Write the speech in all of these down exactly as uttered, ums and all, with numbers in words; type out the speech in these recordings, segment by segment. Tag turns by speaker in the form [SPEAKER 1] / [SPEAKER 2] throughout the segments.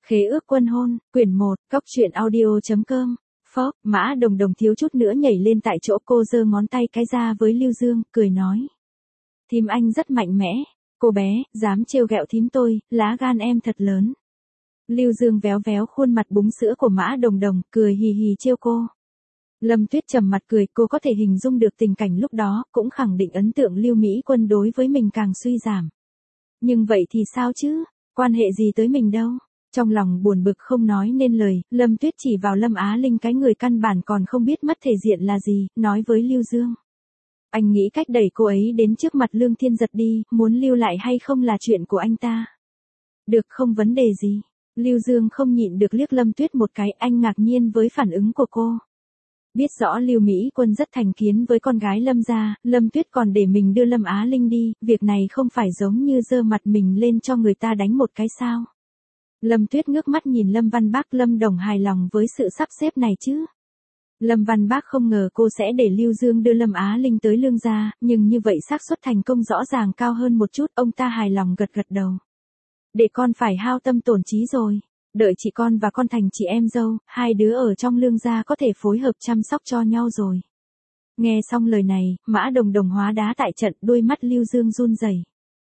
[SPEAKER 1] Khế ước quân hôn, quyển một, cóc truyện audio.com. Phốc, Mã Đồng Đồng thiếu chút nữa nhảy lên tại chỗ, cô giơ ngón tay cái ra với Lưu Dương, cười nói. Thím anh rất mạnh mẽ, cô bé, dám trêu ghẹo thím tôi, lá gan em thật lớn. Lưu Dương véo véo khuôn mặt búng sữa của Mã Đồng Đồng, cười hì hì trêu cô. Lâm Tuyết trầm mặt cười, cô có thể hình dung được tình cảnh lúc đó, cũng khẳng định ấn tượng Lưu Mỹ Quân đối với mình càng suy giảm. Nhưng vậy thì sao chứ, quan hệ gì tới mình đâu. Trong lòng buồn bực không nói nên lời, Lâm Tuyết chỉ vào Lâm Á Linh, cái người căn bản còn không biết mất thể diện là gì, nói với Lưu Dương. Anh nghĩ cách đẩy cô ấy đến trước mặt Lương Thiên Giật đi, muốn lưu lại hay không là chuyện của anh ta. Được, không vấn đề gì. Lưu Dương không nhịn được liếc Lâm Tuyết một cái, anh ngạc nhiên với phản ứng của cô. Biết rõ Lưu Mỹ Quân rất thành kiến với con gái Lâm gia, Lâm Tuyết còn để mình đưa Lâm Á Linh đi, việc này không phải giống như giơ mặt mình lên cho người ta đánh một cái sao. Lâm Tuyết ngước mắt nhìn Lâm Văn Bác, Lâm Đồng hài lòng với sự sắp xếp này chứ. Lâm Văn Bác không ngờ cô sẽ để Lưu Dương đưa Lâm Á Linh tới Lương gia, nhưng như vậy xác suất thành công rõ ràng cao hơn một chút, ông ta hài lòng gật gật đầu. Để con phải hao tâm tổn trí rồi, đợi chị con và con thành chị em dâu, hai đứa ở trong Lương gia có thể phối hợp chăm sóc cho nhau rồi. Nghe xong lời này, Mã Đồng Đồng hóa đá tại trận, đôi mắt Lưu Dương run rẩy.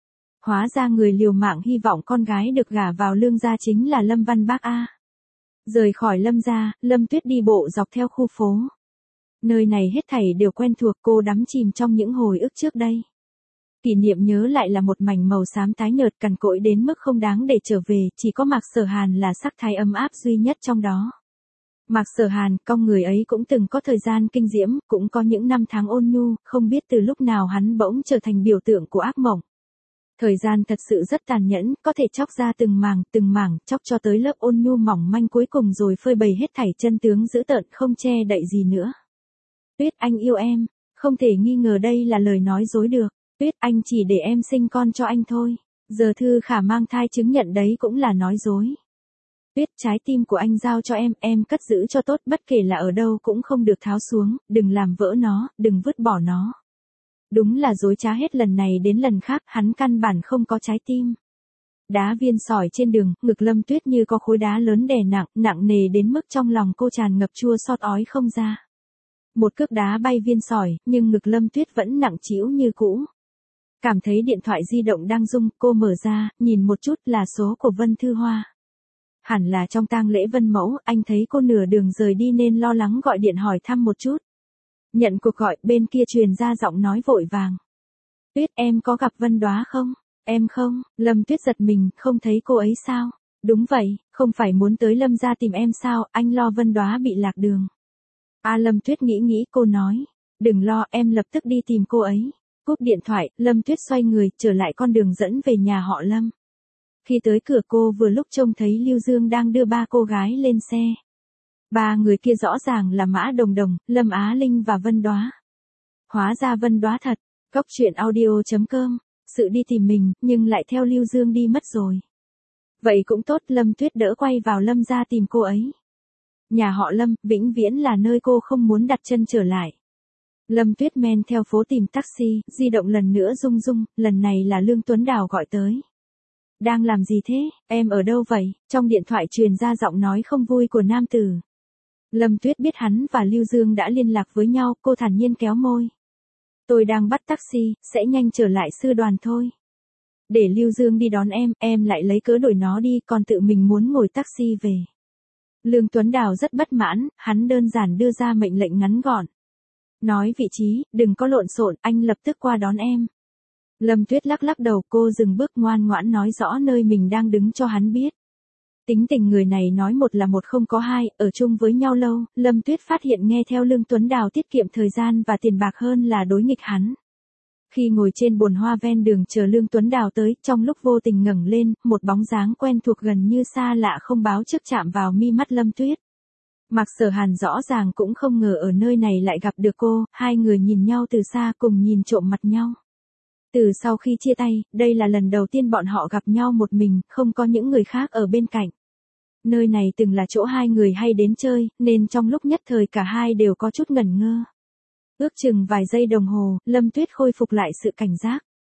[SPEAKER 1] Hóa ra người liều mạng hy vọng con gái được gả vào Lương gia chính là Lâm Văn Bác a. Rời khỏi Lâm gia, Lâm Tuyết đi bộ dọc theo khu phố. Nơi này hết thảy đều quen thuộc, cô đắm chìm trong những hồi ức trước đây. Kỷ niệm nhớ lại là một mảnh màu xám tái nhợt cằn cỗi đến mức không đáng để trở về, chỉ có Mạc Sở Hàn là sắc thái ấm áp duy nhất trong đó. Mạc Sở Hàn, con người ấy cũng từng có thời gian kinh diễm, cũng có những năm tháng ôn nhu, không biết từ lúc nào hắn bỗng trở thành biểu tượng của ác mộng. Thời gian thật sự rất tàn nhẫn, có thể chóc ra từng mảng, từng mảng, chóc cho tới lớp ôn nhu mỏng manh cuối cùng rồi phơi bày hết thảy chân tướng dữ tợn, không che đậy gì nữa. Tuyết, anh yêu em, không thể nghi ngờ đây là lời nói dối được. Tuyết, anh chỉ để em sinh con cho anh thôi. Giờ Thư Khả mang thai chứng nhận đấy cũng là nói dối. Tuyết, trái tim của anh giao cho em, em cất giữ cho tốt, bất kể là ở đâu cũng không được tháo xuống, đừng làm vỡ nó, đừng vứt bỏ nó. Đúng là dối trá hết lần này đến lần khác, hắn căn bản không có trái tim. Đá viên sỏi trên đường, ngực Lâm Tuyết như có khối đá lớn đè nặng, nặng nề đến mức trong lòng cô tràn ngập chua xót ói không ra. Một cước đá bay viên sỏi, nhưng ngực Lâm Tuyết vẫn nặng trĩu như cũ. Cảm thấy điện thoại di động đang rung, cô mở ra, nhìn một chút là số của Vân Thư Hoa. Hẳn là trong tang lễ Vân Mẫu, anh thấy cô nửa đường rời đi nên lo lắng gọi điện hỏi thăm một chút. Nhận cuộc gọi, bên kia truyền ra giọng nói vội vàng. Tuyết, em có gặp Vân Đoá không? Em không. Lâm Tuyết giật mình, không thấy cô ấy sao? Đúng vậy, không phải muốn tới Lâm gia tìm em sao, anh lo Vân Đoá bị lạc đường. À, Lâm Tuyết nghĩ nghĩ, cô nói. Đừng lo, em lập tức đi tìm cô ấy. Cúp điện thoại, Lâm Tuyết xoay người, trở lại con đường dẫn về nhà họ Lâm. Khi tới cửa, cô vừa lúc trông thấy Lưu Dương đang đưa ba cô gái lên xe. Ba người kia rõ ràng là Mã Đồng Đồng, Lâm Á Linh và Vân Đoá. Hóa ra Vân Đoá thật. Cóc truyện audio.com. Sự đi tìm mình, nhưng lại theo Lưu Dương đi mất rồi. Vậy cũng tốt, Lâm Tuyết đỡ quay vào Lâm gia tìm cô ấy. Nhà họ Lâm, vĩnh viễn là nơi cô không muốn đặt chân trở lại. Lâm Tuyết men theo phố tìm taxi, di động lần nữa rung rung, lần này là Lương Tuấn Đào gọi tới. Đang làm gì thế, em ở đâu vậy? Trong điện thoại truyền ra giọng nói không vui của nam tử. Lâm Tuyết biết hắn và Lưu Dương đã liên lạc với nhau, cô thản nhiên kéo môi. Tôi đang bắt taxi, sẽ nhanh trở lại sư đoàn thôi. Để Lưu Dương đi đón em, em lại lấy cớ đổi nó đi, còn tự mình muốn ngồi taxi về. Lương Tuấn Đào rất bất mãn, hắn đơn giản đưa ra mệnh lệnh ngắn gọn. Nói vị trí, đừng có lộn xộn, anh lập tức qua đón em. Lâm Tuyết lắc lắc đầu, cô dừng bước ngoan ngoãn nói rõ nơi mình đang đứng cho hắn biết. Tính tình người này nói một là một không có hai, ở chung với nhau lâu, Lâm Tuyết phát hiện nghe theo Lương Tuấn Đào tiết kiệm thời gian và tiền bạc hơn là đối nghịch hắn. Khi ngồi trên bồn hoa ven đường chờ Lương Tuấn Đào tới, trong lúc vô tình ngẩng lên, một bóng dáng quen thuộc gần như xa lạ không báo trước chạm vào mi mắt Lâm Tuyết. Mạc Sở Hàn rõ ràng cũng không ngờ ở nơi này lại gặp được cô, hai người nhìn nhau từ xa cùng nhìn trộm mặt nhau. Từ sau khi chia tay, đây là lần đầu tiên bọn họ gặp nhau một mình, không có những người khác ở bên cạnh. Nơi này từng là chỗ hai người hay đến chơi, nên trong lúc nhất thời cả hai đều có chút ngẩn ngơ. Ước chừng vài giây đồng hồ, Lâm Tuyết khôi phục lại sự cảnh giác.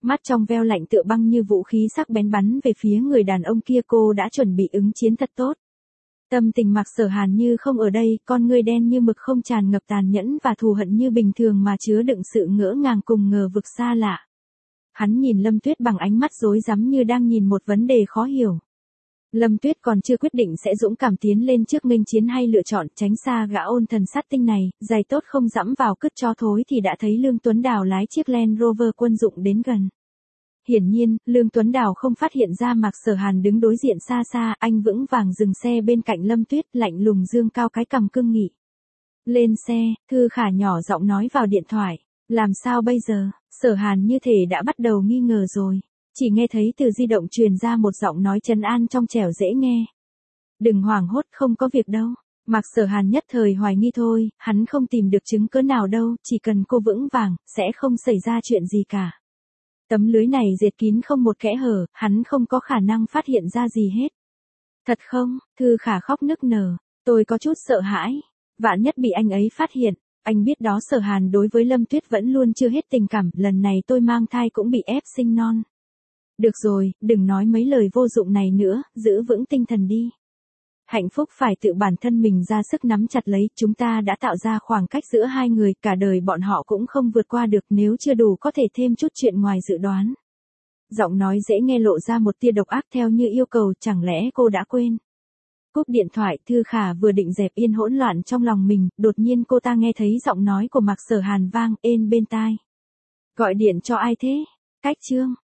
[SPEAKER 1] Mắt trong veo lạnh tựa băng như vũ khí sắc bén bắn về phía người đàn ông kia, cô đã chuẩn bị ứng chiến thật tốt. Tâm tình Mạc Sở Hàn như không ở đây, con ngươi đen như mực không tràn ngập tàn nhẫn và thù hận như bình thường mà chứa đựng sự ngỡ ngàng cùng ngờ vực xa lạ. Hắn nhìn Lâm Tuyết bằng ánh mắt rối rắm như đang nhìn một vấn đề khó hiểu. Lâm Tuyết còn chưa quyết định sẽ dũng cảm tiến lên trước nghênh chiến hay lựa chọn tránh xa gã ôn thần sát tinh này, giày tốt không dẫm vào cứt cho thối thì đã thấy Lương Tuấn Đào lái chiếc Land Rover quân dụng đến gần. Hiển nhiên, Lương Tuấn Đào không phát hiện ra Mạc Sở Hàn đứng đối diện xa xa, anh vững vàng dừng xe bên cạnh Lâm Tuyết, lạnh lùng dương cao cái cằm cương nghị. Lên xe, Thư Khả nhỏ giọng nói vào điện thoại. Làm sao bây giờ? Sở Hàn như thể đã bắt đầu nghi ngờ rồi. Chỉ nghe thấy từ di động truyền ra một giọng nói trấn an trong trẻo dễ nghe. Đừng hoảng hốt, không có việc đâu. Mạc Sở Hàn nhất thời hoài nghi thôi, hắn không tìm được chứng cớ nào đâu, chỉ cần cô vững vàng, sẽ không xảy ra chuyện gì cả. Tấm lưới này dệt kín không một kẽ hở, hắn không có khả năng phát hiện ra gì hết. Thật không? Thư Khả khóc nức nở. Tôi có chút sợ hãi. Vạn nhất bị anh ấy phát hiện. Anh biết đó, Sở Hàn đối với Lâm Tuyết vẫn luôn chưa hết tình cảm, lần này tôi mang thai cũng bị ép sinh non. Được rồi, đừng nói mấy lời vô dụng này nữa, giữ vững tinh thần đi. Hạnh phúc phải tự bản thân mình ra sức nắm chặt lấy, chúng ta đã tạo ra khoảng cách giữa hai người, cả đời bọn họ cũng không vượt qua được, nếu chưa đủ có thể thêm chút chuyện ngoài dự đoán. Giọng nói dễ nghe lộ ra một tia độc ác theo như yêu cầu, chẳng lẽ cô đã quên. Cúp điện thoại, Thư Khả vừa định dẹp yên hỗn loạn trong lòng mình, đột nhiên cô ta nghe thấy giọng nói của Mạc Sở Hàn vang êm bên tai. Gọi điện cho ai thế? Cách Trương.